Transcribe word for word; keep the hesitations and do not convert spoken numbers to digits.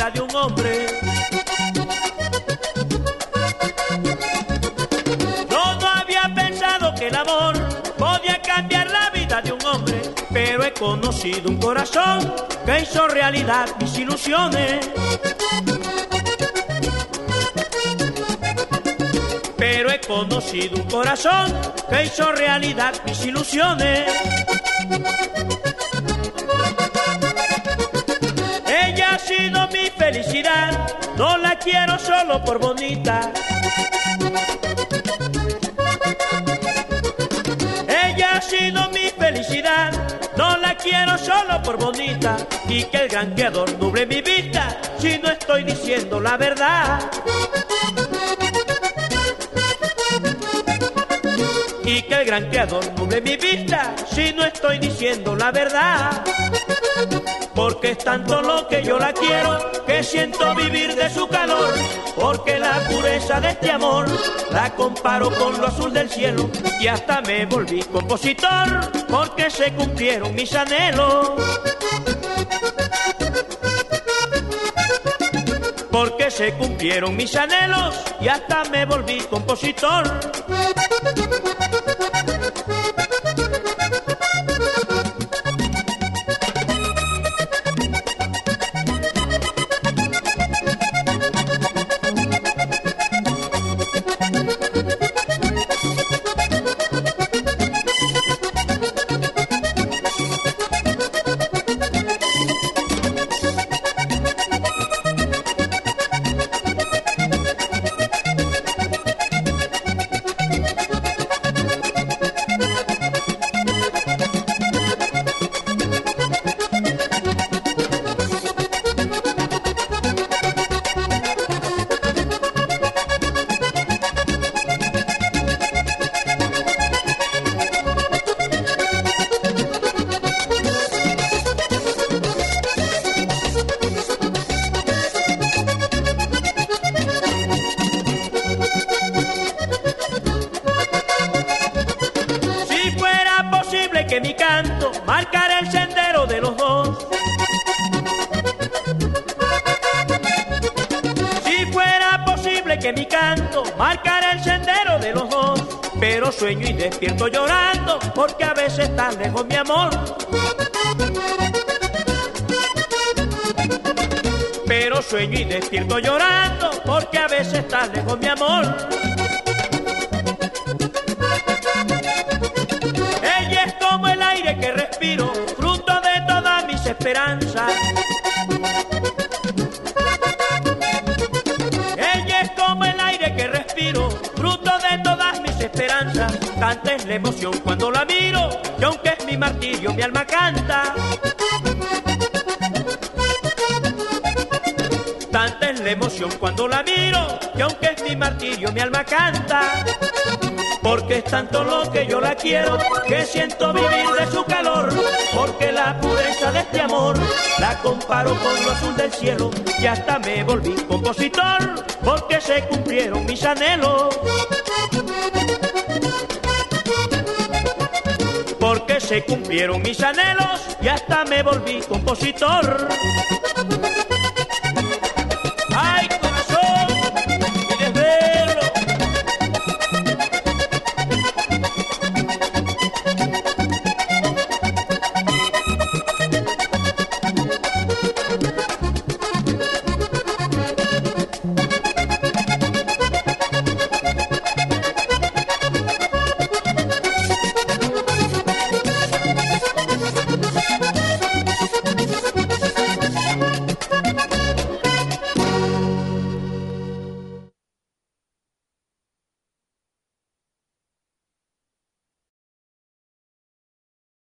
vida de un hombre. Yo no había pensado que el amor podía cambiar la vida de un hombre, pero he conocido un corazón que hizo realidad mis ilusiones. Pero he conocido un corazón que hizo realidad mis ilusiones. Ella ha sido mi felicidad, no la quiero solo por bonita. Ella ha sido mi felicidad, no la quiero solo por bonita. Y que el gran creador nuble mi vista si no estoy diciendo la verdad. Y que el gran creador nuble mi vista si no estoy diciendo la verdad. Porque es tanto lo que yo la quiero que siento vivir de su calor. Porque la pureza de este amor la comparo con lo azul del cielo. Y hasta me volví compositor porque se cumplieron mis anhelos. Porque se cumplieron mis anhelos y hasta me volví compositor. Que mi canto marcará el sendero de los dos. Si fuera posible que mi canto marcara el sendero de los dos, pero sueño y despierto llorando porque a veces estás lejos mi amor. Pero sueño y despierto llorando porque a veces estás lejos mi amor. Como el aire que respiro, fruto de todas mis esperanzas. Ella es como el aire que respiro, fruto de todas mis esperanzas. Tanta es la emoción cuando la miro, que aunque es mi martirio, mi alma canta. Tanta es la emoción cuando la miro, que aunque es mi martirio, mi alma canta. Porque es tanto lo que yo la quiero, que siento vivir de su calor. Porque la pureza de este amor la comparo con lo azul del cielo. Y hasta me volví compositor, porque se cumplieron mis anhelos. Porque se cumplieron mis anhelos y hasta me volví compositor.